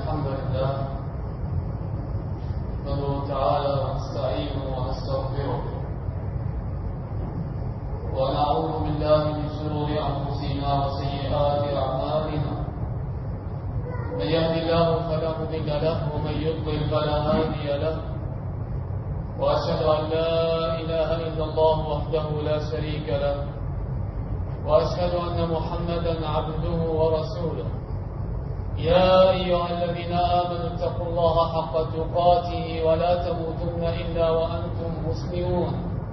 الحمد لله نحمده تعالى ونستعينه ونستغفره ونعوذ بالله من شرور أنفسنا وسيئات أعمالنا. من يهد الله فلا مضل له ومن يضلل فلا هادي له، وأشهد أن لا إله إلا الله وحده لا شريك له، وأشهد أن محمدا عبده ورسوله. يا أيها الذين آمنوا اتقوا الله حق تقاته ولا تموتن إلا وأنتم مسلمون.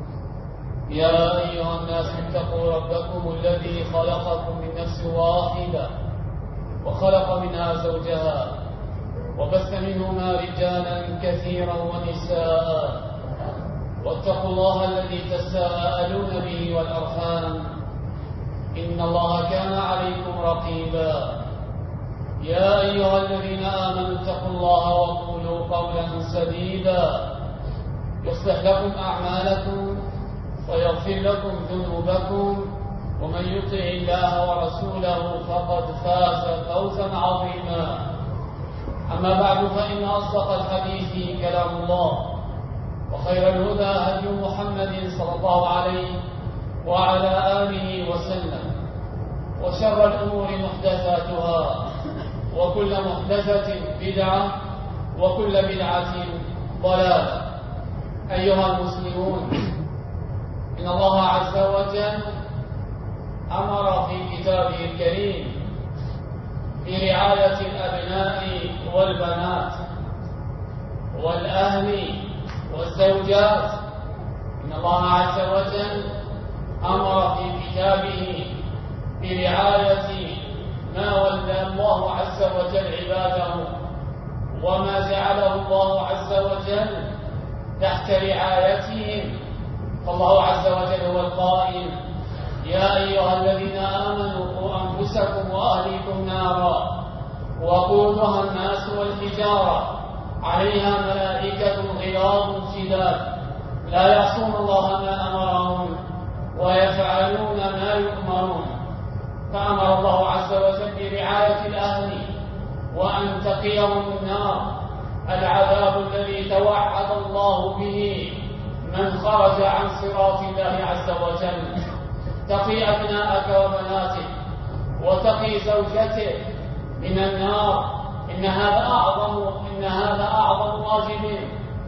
يا أيها الناس اتقوا ربكم الذي خلقكم من نفس واحدة وخلق منها زوجها وبث منهما رجالا كثيرا ونساء، واتقوا الله الذي تساءلون به والأرحام إن الله كان عليكم رقيبا. يا أيها الذين آمنوا اتقوا الله وقولوا قولا سديدا يصلح لكم أعمالكم ويغفر لكم ذنوبكم، ومن يطع الله ورسوله فقد فاز فوزا عظيما. أما بعد، فإن أصدق الحديث كلام الله، وخير الهدى هدي محمد صلى الله عليه وعلى آله وسلم، وشر الأمور محدثاتها، وكل محدثة بدعة، وكل بدعة ضلالة. أيها المسلمون، إن الله عز وجل أمر في كتابه الكريم برعاية الأبناء والبنات والأهل والزوجات. إن الله عز وجل أمر في كتابه برعاية ما ولى الله عز وجل عباده وما جعله الله عز وجل تحت رعايتهم. فالله عز وجل هو القائل: يا أيها الذين آمنوا قوا أنفسكم وأهليكم نارا وقودها الناس والحجارة عليها ملائكة غلاظ شداد لا يعصون الله ما أمرهم ويفعلون ما يؤمرون. فأمر الله عز وجل برعاية الأهل وأن تقيهم النار، العذاب الذي توعد الله به من خرج عن صراط الله عز وجل. تقي أبناءك وبناتك وتقي زوجتك من النار. إن هذا أعظم واجب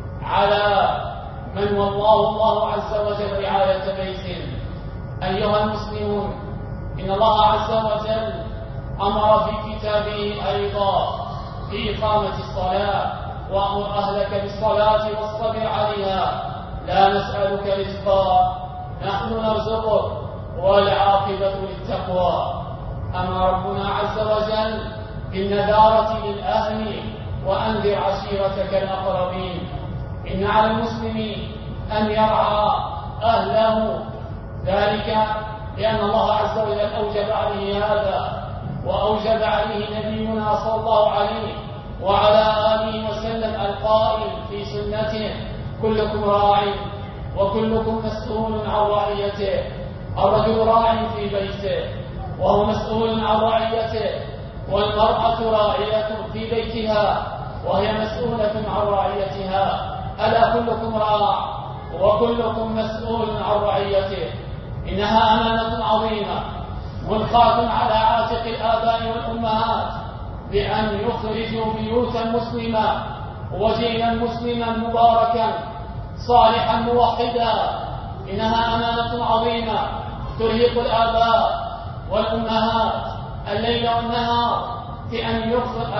على من والله الله عز وجل رعاية بيته. أيها المسلمون، إن الله عز وجل أمر في كتابه أيضا بإقامة الصلاة: وأمر أهلك بالصلاة واصطبر عليها لا نسألك رزقا نحن نرزقك والعاقبة للتقوى. أمر ربنا عز وجل بالنذارة للأهل: وأنذر عشيرتك الأقربين. إن على المسلم أن يرعى أهله، ذلك لأن الله عز وجل أوجب عليه هذا، وأوجب عليه نبينا صلى الله عليه وعلى آله وسلم القائل في سنته: كلكم راع وكلكم مسؤول عن رعيته. الرجل راع في بيته وهو مسؤول عن رعيته، والمرأة راعية في بيتها وهي مسؤولة عن رعيتها. ألا كلكم راع وكلكم مسؤول عن رعيته. إنها أمانة عظيمة ملقاة على عاتق الآباء والأمهات بأن يخرجوا بيوتا مسلمة وجيلا مسلما مباركا صالحا موحدا. إنها أمانة عظيمة ترهق الآباء والأمهات الليل والنهار في أن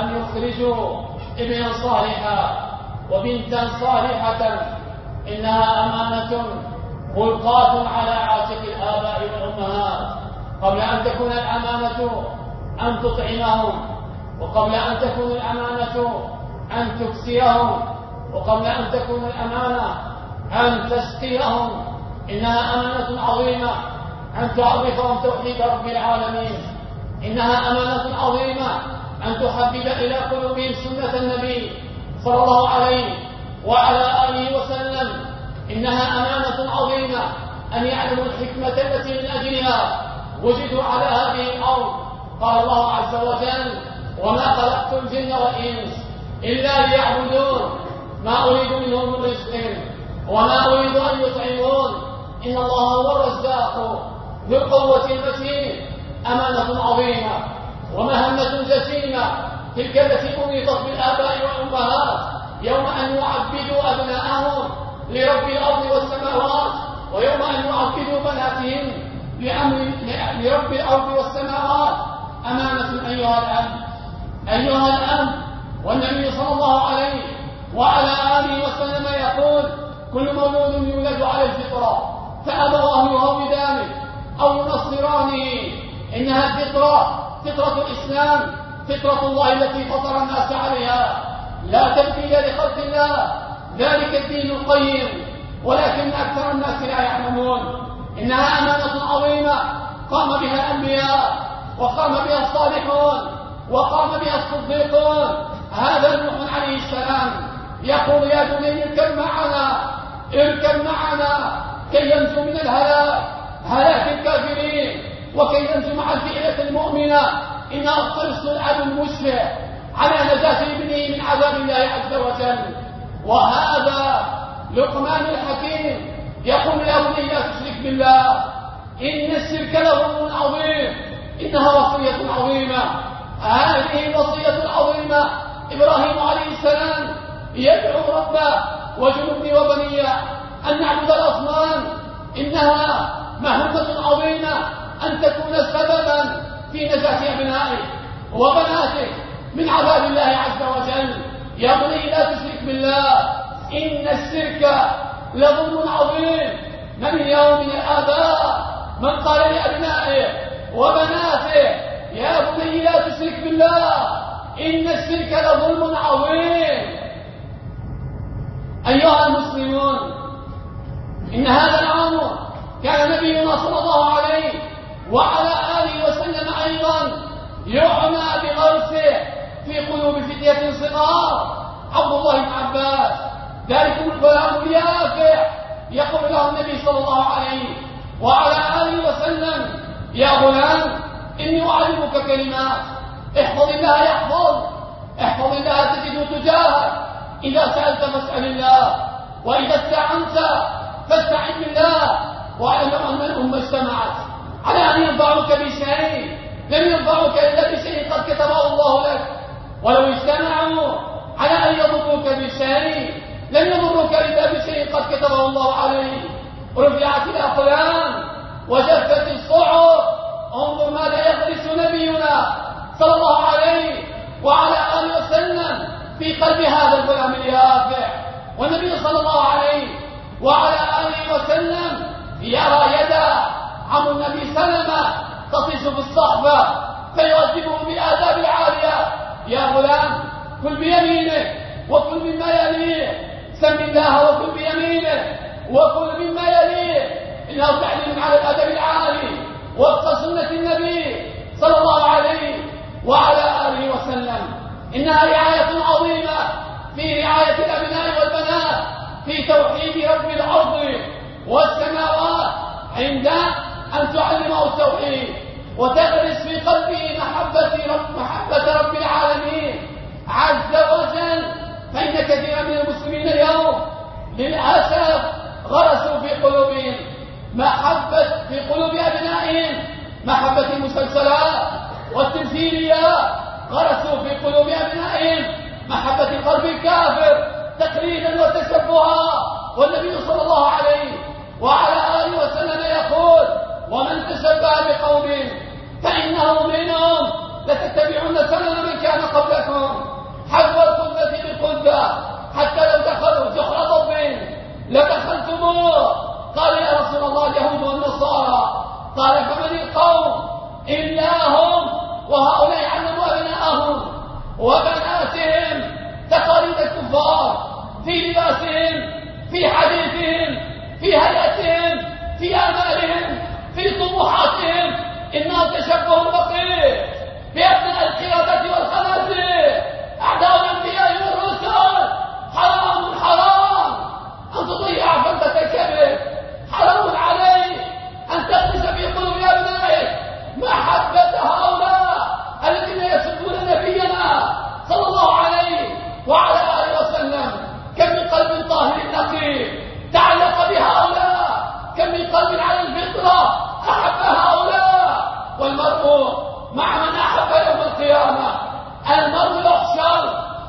يخرجوا ابنا صالحا وبنتا صالحة. إنها أمانة ملقاة على عاتق الآباء والأمهات، قبل أن تكون الأمانة أن تطعمهم، وقبل أن تكون الأمانة أن تكسيهم، وقبل أن تكون الأمانة أن تسقيهم. إنها أمانة عظيمة أن تعرفهم توحيد رب العالمين. إنها أمانة عظيمة أن تحبب إلى قلوبهم سنة النبي صلى الله عليه وعلى آله وسلم. إنها أمانة عظيمة أن يعلموا الحكمة التي من أجلها وجدوا على هذه الأرض. قال الله عز وجل: وما خلقت الجن والإنس إلا ليعبدون ما أريد منهم من رزق وما أريد أن يطعمون إن الله هو الرزاق ذو القوة المتين. أمانة عظيمة ومهمة جسيمة تلك التي أنيطت بالآباء والأمهات يوم أن يعبدوا أبناءهم لرب الأرض والسماوات، ويوم أن يعبدوا بناتهم لرب الأرض والسماوات. أمانة أيها الأب. والنبي صلى الله عليه وعلى آله وسلم يقول: كل مولود يولد على الفطرة فأبواه يهودانه أو ينصرانه. إنها الفطرة، فطرة الإسلام، فطرة الله التي فطر الناس عليها، لا تبديل لخلق الله، ذلك الدين القيم، ولكن أكثر الناس لا يعلمون. إنها أمانة عظيمة قام بها الأنبياء وقام بها الصالحون وقام بها الصديقون. هذا نوح عليه السلام يقول: يا بني اركب معنا كي ينجو من هلاك الكافرين وكي ينجو مع الفئة المؤمنة. إن أفضل الأب المشفع على نجاة ابنه من عذاب الله عز وجل. وهذا لقمان الحكيم يقول: يا بني لا تشرك بالله إن الشرك لظلم عظيم. إنها وصية عظيمة. هذه الوصية العظيمة إبراهيم عليه السلام يدعو ربه: وجنبني وبني أن نعبد الأصنام. إنها مهمة عظيمة أن تكون سببا في نجاة أبنائك وبناتك من عذاب الله عز وجل. يا بني لا تشرك بالله إن الشرك لظلم عظيم. من اليوم من الآباء من قال لأبنائه وبناته: يا بني لا تشرك بالله إن الشرك لظلم عظيم؟ أيها المسلمون، إن هذا الأمر كان نبينا صلى الله عليه وعلى آله وسلم أيضا يعنى بغرسه في قلوب فتية صغار. عبد الله بن عباس ذلكم الغلام اليافع يقول له النبي صلى الله عليه وعلى آله وسلم: يا غلام إني أعلمك كلمات، احفظ الله يحفظ، احفظ الله تجده تجاهك، إذا سألت فاسأل الله، وإذا استعنت فاستعن بالله. واعلم أن الأمة اجتمعت على أن ينفعوك بشيء لم ينفعوك إلا بشيء قد كتبه الله لك، ولو اجتمعوا على أن يضروك بشيء لم يضروك إلا بشيء قد كتبه الله عليك. رفعت الأقلام وجفت الصحف. انظر ماذا يدرس نبينا صلى الله عليه وعلى آله وسلم في قلب هذا الغلام اليافع. والنبي صلى الله عليه وعلى آله وسلم يرى يد عم النبي سلمة تطيش بالصحبة فيؤدبه بالآداب العالية: يا غلام كل بيمينك وكل مما يليه، سم الله وكل بيمينك وكل مما يليه، إنه تعليم على الأدب العالي وفق سنة النبي صلى الله عليه وعلى آله وسلم. إنها رعاية عظيمة في رعاية الأبناء والبنات في توحيد رب الأرض والسماوات، عند أن تعلمه التوحيد وتغرس في قلبه محبة رب العالمين عز وجل. فإن كثيرا من المسلمين اليوم للأسف غرسوا في قلوبهم في قلوب أبنائهم محبة المسلسلات والتمثيليات، غرسوا في قلوب أبنائهم محبة القلب الكافر تقليدا وتشبها. والنبي صلى الله عليه وعلى آله وسلم يقول: ومن تشبه بقوم فإنه منهم، لتتبعن سنن من كان قبلكم حذو القذة بالقذة حتى لو دخلوا جحر ضب لدخلتموه. قال: يا رسول الله اليهود والنصارى. قال: فمن القوم إلا هم، وهؤلاء علموا أبناءهم وبناتهم تقاليد الكفار في لباسهم، في حديثهم، في هيئتهم، في آمالهم، في طموحاتهم. إنه تشبه بقيت بأبناء القردة والخنازير أعداء الأنبياء والرسل. حرام حرام أن تضيع فلتة الكبر، حرام عليك أن تغرس في قلوب أبنائك محبة هؤلاء الذين يسبون نبينا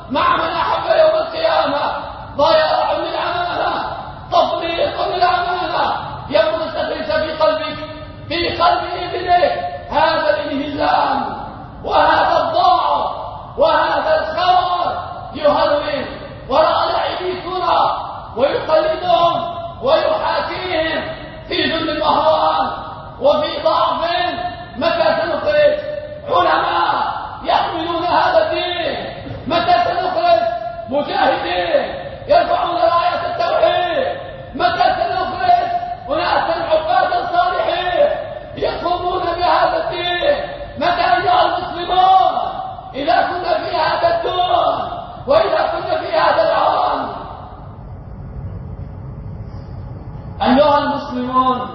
مع من أحب يوم القيامة، ضياع للأمانة، تفريط للأمانة، يبرز في قلب ابنك هذا الانهزام وهذا الضعف وهذا الخور، يهرول وراء لاعبي كرة ويقلدهم ويحاكيهم في ذل الأهوال وفي ضعف. متى سنخرج علماء يحملون هذا الدين؟ متى سنخرج مجاهدين يرفعون راية التوحيد؟ متى سنخرج أناسا عبادا صالحين يقومون بهذا الدين؟ متى أيها المسلمون؟ إذا كنا في هذا الدون وإذا كنا في هذا العالم. أيها المسلمون،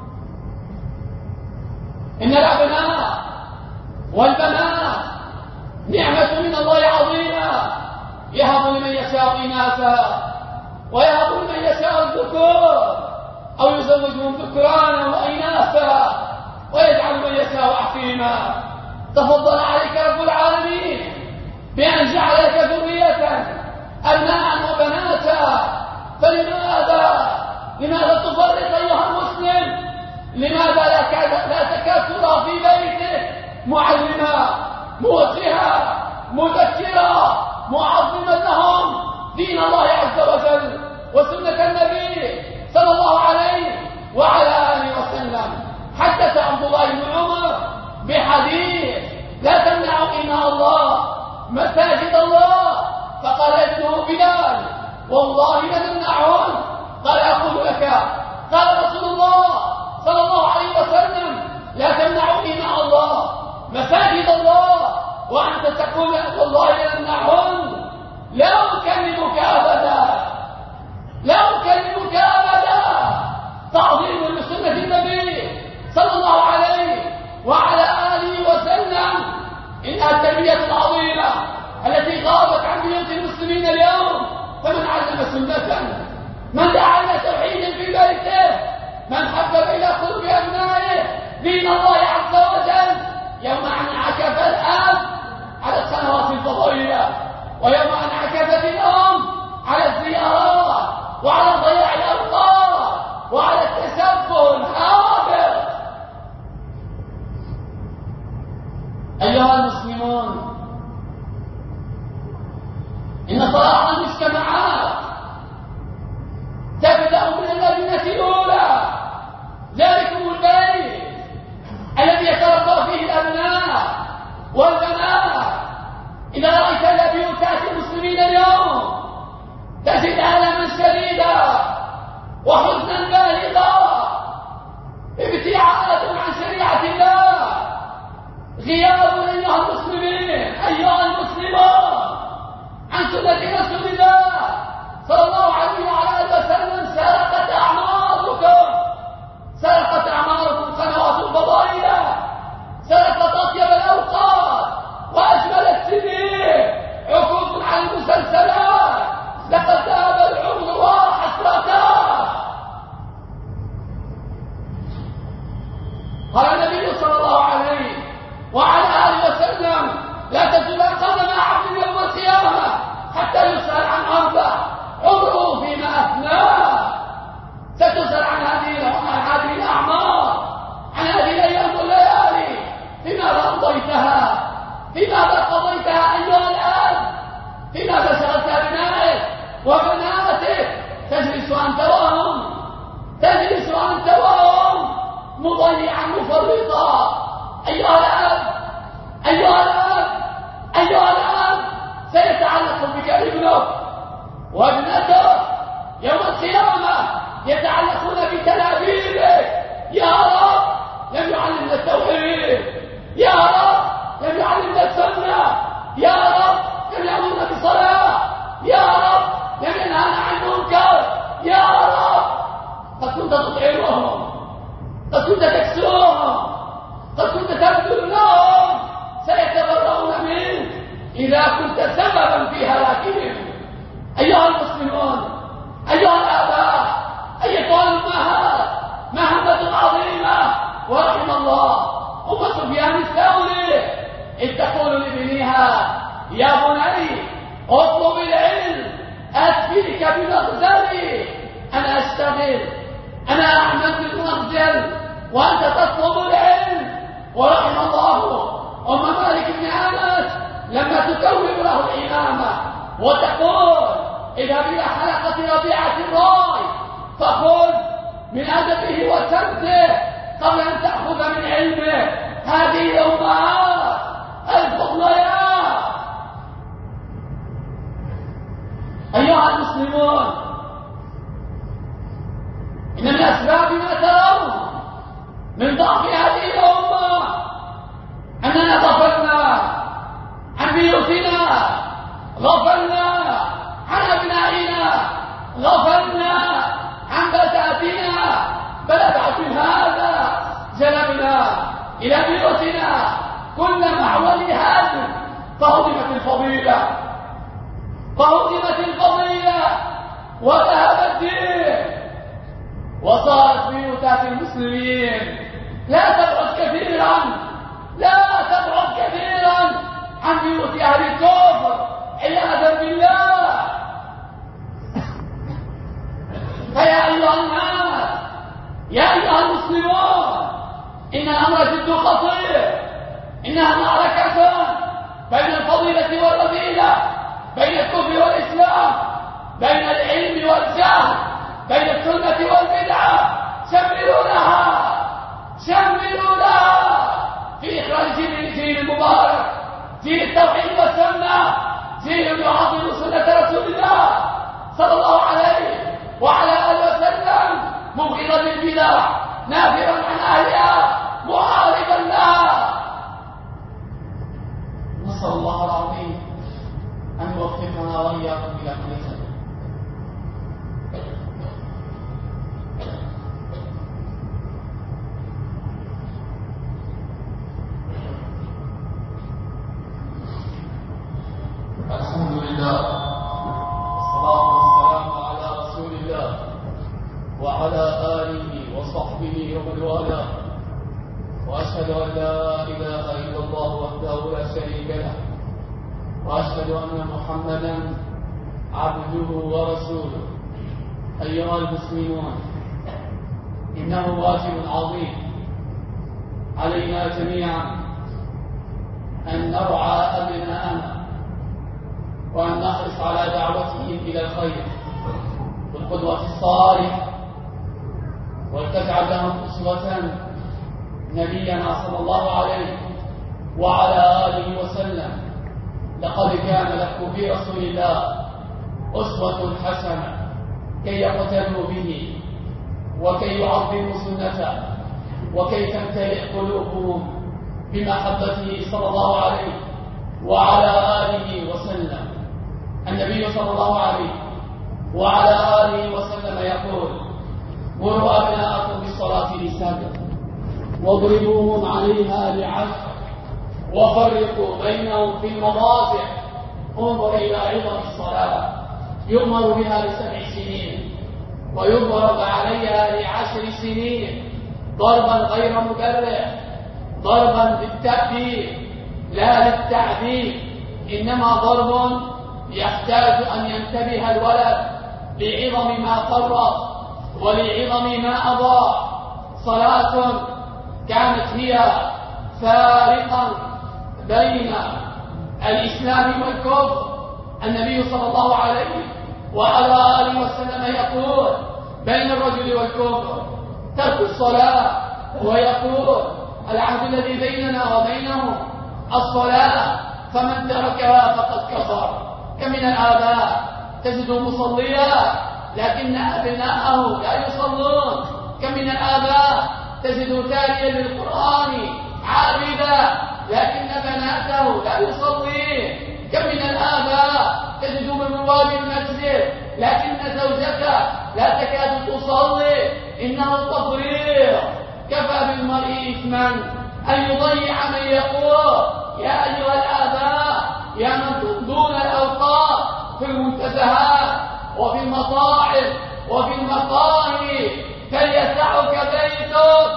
إن الأبناء والبنات نعمة من الله عظيمة، يهب لمن يشاء إناثا ويهب لمن يشاء الذكور أو يزوجهم ذكرانا وإناثا ويجعل من يشاء عقيما. تفضل عليك رب العالمين بأن جعل لك ذرية أبناء وبناتا، لماذا تفرط أيها المسلم؟ لماذا لا تكاد ترى في بيتك معلمة موجهة مذكرة معظمة لهم دين الله عز وجل وسنة النبي صلى الله عليه وعلى آله وسلم؟ حدث عبد الله بن عمر بحديث: لا تمنعوا إماء الله مساجد الله. فقال ابنه بلال: والله لنمنعهم. قال: أقول لك، قال رسول الله صلى الله عليه وسلم: لا تمنعوا إماء الله مساجد الله وأنت تقول والله لنمنعهم. لا أكلمك أبدا، لا أكلمك أبدا. تعظيم لسنة النبي صلى الله عليه وعلى آله وسلم. إنها التربية العظيمة التي غابت عن بيوت المسلمين اليوم. فمن علم سنة، من دعا إلى توحيد في بيته، من حبب إلى قلوب أبنائه دين الله عز وجل، يوم أن عكف الآب على القنوات الفضائية، ويوم أن عكفت الأم على الزيارات وعلى ضياع الأوقات وعلى التسفه الهابط. أيها المسلمون، إن صلاح المجتمعات تبدأ من اللبنة الأولى، ذلكم البيت الذي يتربى فيه الأبناء والبنات. إذا رأيت بيوتات المسلمين اليوم تجد ألما شديدا وحزنا بالغا، ابتعاد عن شريعة الله، غياب أيها المسلمين أيها المسلمون عن سنة رسول الله صلى الله عليه وعلى آله وسلم. سرقت أعماركم قنوات الفضائية، سرقت أطيب الأوقات وأجمل السنين، عقود على المسلسلات، لقد ذهب العمر وحسرته. قال النبي صلى الله عليه وعلى آله وسلم: لا تزول قدم عبد يوم القيامة حتى يسأل عن أربع: عمره فيما أفناه. ستسأل عن هذه الأعمار، عن هذه الأيام والليالي، بماذا أمضيتها؟ بماذا قضيتها أيها الآب؟ بماذا شغلت أبنائك وبناتك؟ تجلس أنت وهم مضيعا مفرطا. أيها الآب، سيتعلق بك ابنك وابنتك يوم القيامة، يتعلقون بتلابيبك. يا رب لم يعلمنا التوحيد، يا رب لم يعلمنا السنة، يا رب لم يأمرنا بالصلاة، يا رب لم ينهانا عن المنكر، يا رب قد كنت تطعمهم، قد كنت تكسوهم، قد كنت تبذل لهم، سيتبرؤون منك إذا كنت سببا في هلاكهم. أيها المسلمون، أيها الآباء، أيها الأمهات، مهمة عظيمة. ورحم الله أم سفيان الثوري إذ تقول لابنها: يا بني اطلب العلم أكفيك بمغزلي. أنا أشتغل، أنا أعمل بالمغزل وأنت تطلب العلم. ورحم الله أم مالك بن أنس لما تكون له الإمامة وتقول اذهب إلى حلقة ربيعة الرأي فخذ من أدبه وسمته قبل أن تأخذ من علمه. هذه الأمهات الفضليات. أيها المسلمون، إن من أسباب ما ترون من ضعف هذه الأمة أننا غفلنا عن بيوتنا، غفلنا عن أبنائنا، غفلنا عن بناتنا، بل أبعد من هذا جلبنا إلى بيوتنا كل معول هذا فهدمت الفضيلة، فهدمت الفضيلة وذهب الدين، وصارت بيوتات المسلمين لا تبعد كثيرا، لا تبعد كثيرا عن بيوت أهل الكفر عياذا بالله. فيا أيها الناس، يا أيها المسلمون، إن الأمر جد خطير. إنها معركة بين الفضيلة والرذيلة، بين الكفر والإسلام، بين العلم والجهل، بين السنة والبدعة. شملوا لها، شملوا لها في إخراج جيل المبارك، جيل التوحيد والسنة، جيل يعظم سنة رسول الله صلى الله عليه وعلى آله وسلم، مبغضا للبدع، نافرا عن أهلها، محاربا لها. نسأل الله العظيم أن يوفقنا وإياكم إلى كل خير. الحمد لله والصلاة والسلام على رسول الله وعلى آله وصحبه ومن والاه، وأشهد أن لا إله إلا الله وحده لا شريك له، وأشهد أن محمدا عبده ورسوله. أيها المسلمون، إنه واجب عظيم علينا جميعا أن نرعى أبناءنا وأن نحرص على دعوتهم إلى الخير والقدوة الصالحة، ولتجعل لهم أسوة نبينا صلى الله عليه وعلى آله وسلم. لقد كان لكم في رسول الله أسوة حسنة كي يقتدوا به وكي يعظموا سنته وكي تمتلئ قلوبهم بمحبته صلى الله عليه وعلى آله وسلم. النبي صلى الله عليه وعلى آله وسلم يقول: مروا أبناءكم بالصلاة لسبع واضربوهم عليها لعشر وفرقوا بينهم في المضاجع. انظر إلى عظم الصلاة، يؤمر بها ل7 سنين ويضرب عليها ل10 سنين ضربا غير مبرح، ضربا بالتأديب لا للتعذيب، إنما ضرب يحتاج أن ينتبه الولد لعظم ما فرط ولعظم ما أضاع. صلاة كانت هي فارقا بين الإسلام والكفر. النبي صلى الله عليه وعلى آله وسلم يقول: بين الرجل والكفر ترك الصلاة، ويقول: العهد الذي بيننا وبينهم الصلاة، فمن تركها فقد كفر. كم من الآباء تجد مصليا لكن أبناءه لا يصلون، كم من الآباء تجد تاليا للقرآن عابدا لكن بناته لا يصلين، كم من الآباء تجد من رواد المسجد لكن زوجته لا تكاد تصلي. إنه التفريط. كفى بالمرء إثما أن يضيع من يقول. يا أيها الآباء، يا من تمضون الأوقات في المنتزهات وفي المطاعم وفي المقاهي، فليسعك بيتك،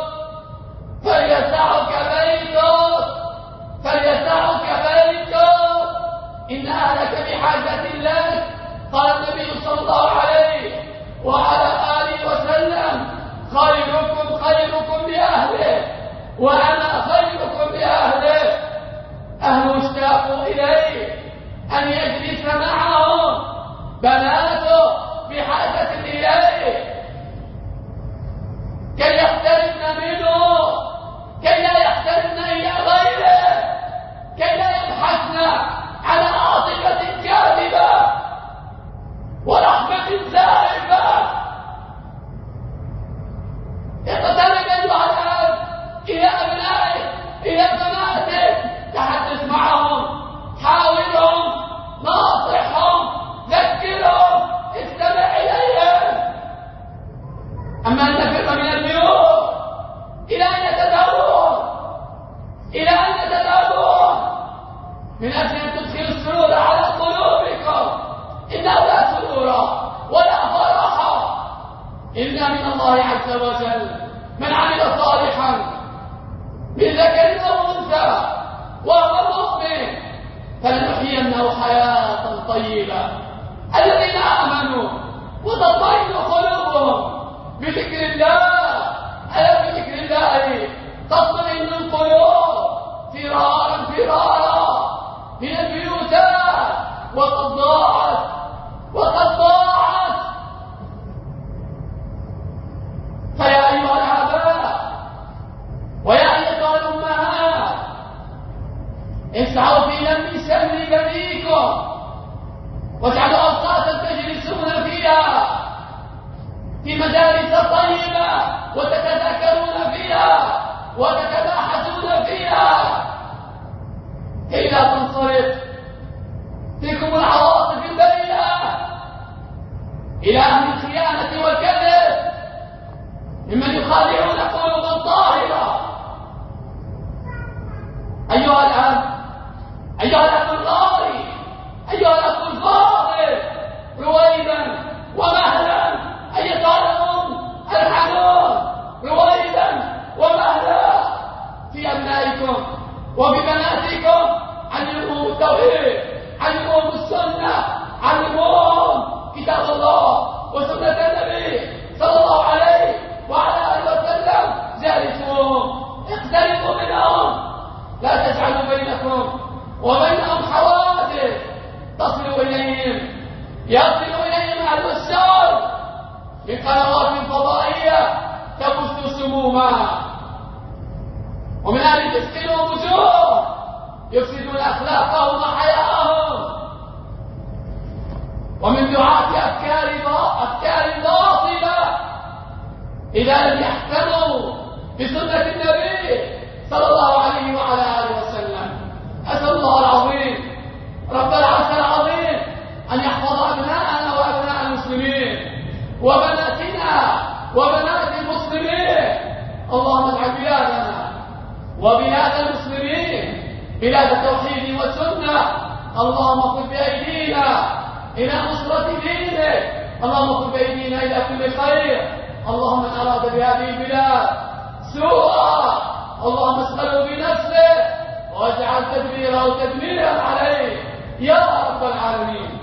فليسعك بيتك، فليسعك بيتك. إن أهلك بحاجة لك. قال النبي صلى الله عليه وعلى آله وسلم: خيركم لأهله وأنا خيركم لأهله. أهله اشتاقوا إليه أن يجلس معهم، بناته بحاجة إليه كي يقتربن منه، كي لا يقتربن إلى غيره، كي لا يبحثن عن عاطفة كاذبة ورحمة زائفة. اقترب أيها الأب إلى أبنائك، إلى بناتك، تحدث معهم، حاولهم، ناصحهم، ذكرهم، استمع إليهم. أما أن تفر من البيوت، إلى أين تذهبون؟ إلى أين تذهبون؟ من أجل أن تدخلوا السرور على قلوبكم. إنه لا سرور ولا فرح إلا من الله عز وجل. من عمل صالحا من ذكر أو أنثى وهو مؤمن فلنحيينه حياة طيبة. الذين آمنوا وتطمئن قلوبهم بذكر الله، ألا بذكر الله تطمئن القلوب. فرارا من البيوتات، وقد ضاعت فيا أيها الآباء ويا أيها الأمهات، اسعوا في لم شمل بنيكم واجعلوا أوقاتا تجلسون فيها في مجالس طيبة وتتذاكرون فيها وتتباحثون فيها، كي لا تنصرف فيكم العواطف البريئة إلى أهل الخيانة والكذب ممن يخادعون قلوبا طاهرة. أيها الأب، أيها الأب الغالي، أيها الأب الفاضل، رويدا ومهلا. أيها الأم الحنون، رويدا ومهلا في أبنائكم وببناتكم. علموهم التوحيد، علموهم السنة، علموهم كتاب الله وسنة النبي صلى الله عليه وعلى آله وسلم. جالسوهم، اقتربوا منهم، لا تجعلوا بينكم وبينهم حواجز تصل إليهم، يصل إليهم أهل الشر من قنوات فضائية تبث سموما، ومن أهل الفسق والفجور يفسدون أخلاقهم وحياءهم، ومن دعاة أفكار باطلة إذا لم يحكموا بسنة النبي صلى الله عليه وعلى آله وسلم. أسأل الله العظيم رب العرش العظيم أن يحفظ أبناءنا وأبناء المسلمين وبناتنا وبنات المسلمين. اللهم اجعل بلادنا وبلاد المسلمين بلاد التوحيد والسنة. اللهم خذ بأيدينا إلى نصرة دينك، اللهم خذ بأيدينا إلى كل خير. اللهم من أراد بهذه البلاد سوءا اللهم اسأله بنفسه واجعل تدبيره تدميرا عليه يا رب العالمين.